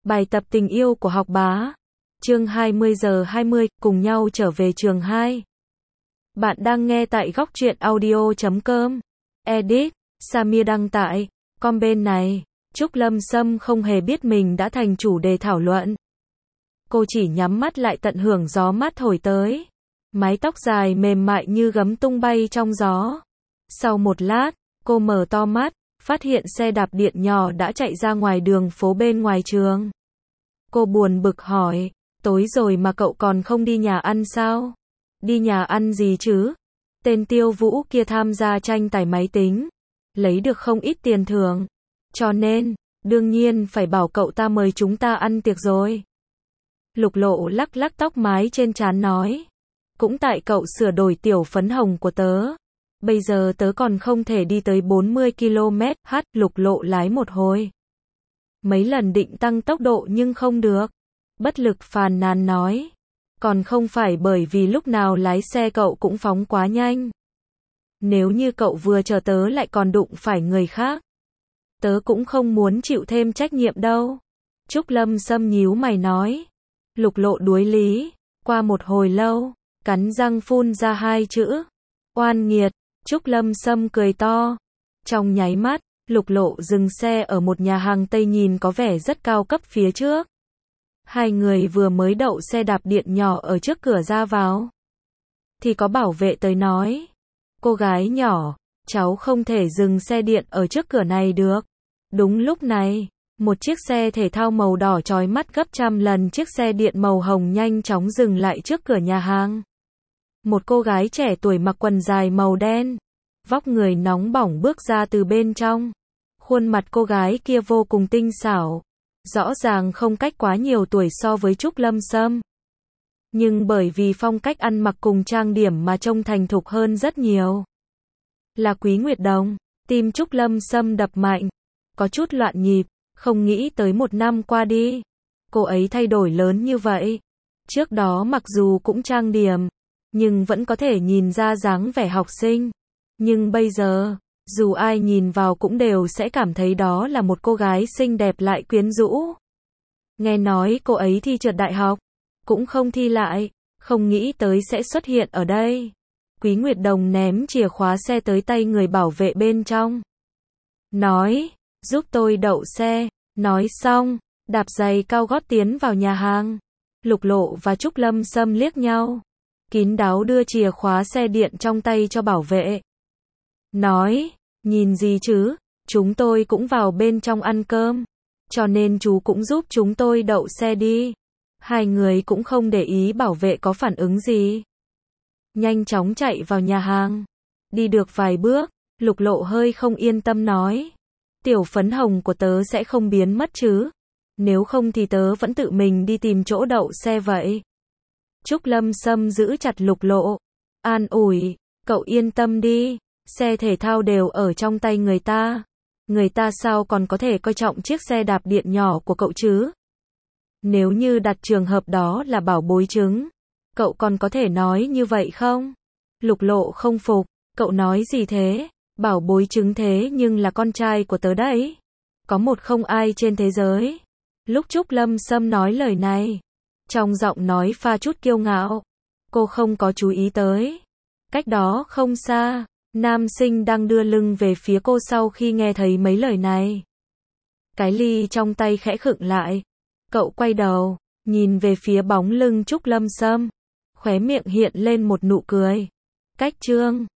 Bài tập tình yêu của học bá. Chương 20 giờ 20, cùng nhau trở về trường 2. Bạn đang nghe tại góc truyện audio.com. Edit, Samir đăng tải. Com bên này, Trúc Lâm Sâm không hề biết mình đã thành chủ đề thảo luận. Cô chỉ nhắm mắt lại tận hưởng gió mát thổi tới. Mái tóc dài mềm mại như gấm tung bay trong gió. Sau một lát, cô mở to mắt, phát hiện xe đạp điện nhỏ đã chạy ra ngoài đường phố bên ngoài trường. Cô buồn bực hỏi, tối rồi mà cậu còn không đi nhà ăn sao? Đi nhà ăn gì chứ? Tên Tiêu Vũ kia tham gia tranh tài máy tính, lấy được không ít tiền thưởng. Cho nên, đương nhiên phải bảo cậu ta mời chúng ta ăn tiệc rồi. Lục Lộ lắc lắc tóc mái trên trán nói, cũng tại cậu sửa đổi tiểu phấn hồng của tớ. Bây giờ tớ còn không thể đi tới 40 km/h, Lục Lộ lái một hồi. Mấy lần định tăng tốc độ nhưng không được. Bất lực phàn nàn nói. Còn không phải bởi vì lúc nào lái xe cậu cũng phóng quá nhanh. Nếu như cậu vừa chờ tớ lại còn đụng phải người khác, tớ cũng không muốn chịu thêm trách nhiệm đâu. Trúc Lâm Sâm nhíu mày nói. Lục Lộ đuối lý. Qua một hồi lâu, cắn răng phun ra hai chữ. Oan nghiệt. Trúc Lâm Sâm cười to. Trong nháy mắt, Lục Lộ dừng xe ở một nhà hàng Tây nhìn có vẻ rất cao cấp phía trước. Hai người vừa mới đậu xe đạp điện nhỏ ở trước cửa ra vào, thì có bảo vệ tới nói, cô gái nhỏ, cháu không thể dừng xe điện ở trước cửa này được. Đúng lúc này, một chiếc xe thể thao màu đỏ chói mắt gấp trăm lần chiếc xe điện màu hồng nhanh chóng dừng lại trước cửa nhà hàng. Một cô gái trẻ tuổi mặc quần dài màu đen, vóc người nóng bỏng bước ra từ bên trong. Khuôn mặt cô gái kia vô cùng tinh xảo, rõ ràng không cách quá nhiều tuổi so với Trúc Lâm Sâm. Nhưng bởi vì phong cách ăn mặc cùng trang điểm mà trông thành thục hơn rất nhiều. Là Quý Nguyệt Đồng, tim Trúc Lâm Sâm đập mạnh, có chút loạn nhịp, không nghĩ tới một năm qua đi, cô ấy thay đổi lớn như vậy. Trước đó mặc dù cũng trang điểm, nhưng vẫn có thể nhìn ra dáng vẻ học sinh. Nhưng bây giờ, dù ai nhìn vào cũng đều sẽ cảm thấy đó là một cô gái xinh đẹp lại quyến rũ. Nghe nói cô ấy thi trượt đại học, cũng không thi lại, không nghĩ tới sẽ xuất hiện ở đây. Quý Nguyệt Đồng ném chìa khóa xe tới tay người bảo vệ bên trong. Nói, giúp tôi đậu xe. Nói xong, đạp giày cao gót tiến vào nhà hàng. Lục Lộ và Trúc Lâm Sâm liếc nhau, kín đáo đưa chìa khóa xe điện trong tay cho bảo vệ. Nói, nhìn gì chứ, chúng tôi cũng vào bên trong ăn cơm, cho nên chú cũng giúp chúng tôi đậu xe đi. Hai người cũng không để ý bảo vệ có phản ứng gì, nhanh chóng chạy vào nhà hàng. Đi được vài bước, Lục Lộ hơi không yên tâm nói, tiểu phấn hồng của tớ sẽ không biến mất chứ? Nếu không thì tớ vẫn tự mình đi tìm chỗ đậu xe vậy. Trúc Lâm Sâm giữ chặt Lục Lộ, an ủi, cậu yên tâm đi, xe thể thao đều ở trong tay người ta. Người ta sao còn có thể coi trọng chiếc xe đạp điện nhỏ của cậu chứ? Nếu như đặt trường hợp đó là bảo bối trứng, cậu còn có thể nói như vậy không? Lục Lộ không phục, cậu nói gì thế? Bảo bối trứng thế nhưng là con trai của tớ đấy. Có một không ai trên thế giới. Lúc Trúc Lâm Sâm nói lời này, trong giọng nói pha chút kiêu ngạo. Cô không có chú ý tới. Cách đó không xa, nam sinh đang đưa lưng về phía cô sau khi nghe thấy mấy lời này. Cái ly trong tay khẽ khựng lại. Cậu quay đầu, nhìn về phía bóng lưng Trúc Lâm Sâm. Khóe miệng hiện lên một nụ cười. Cách chương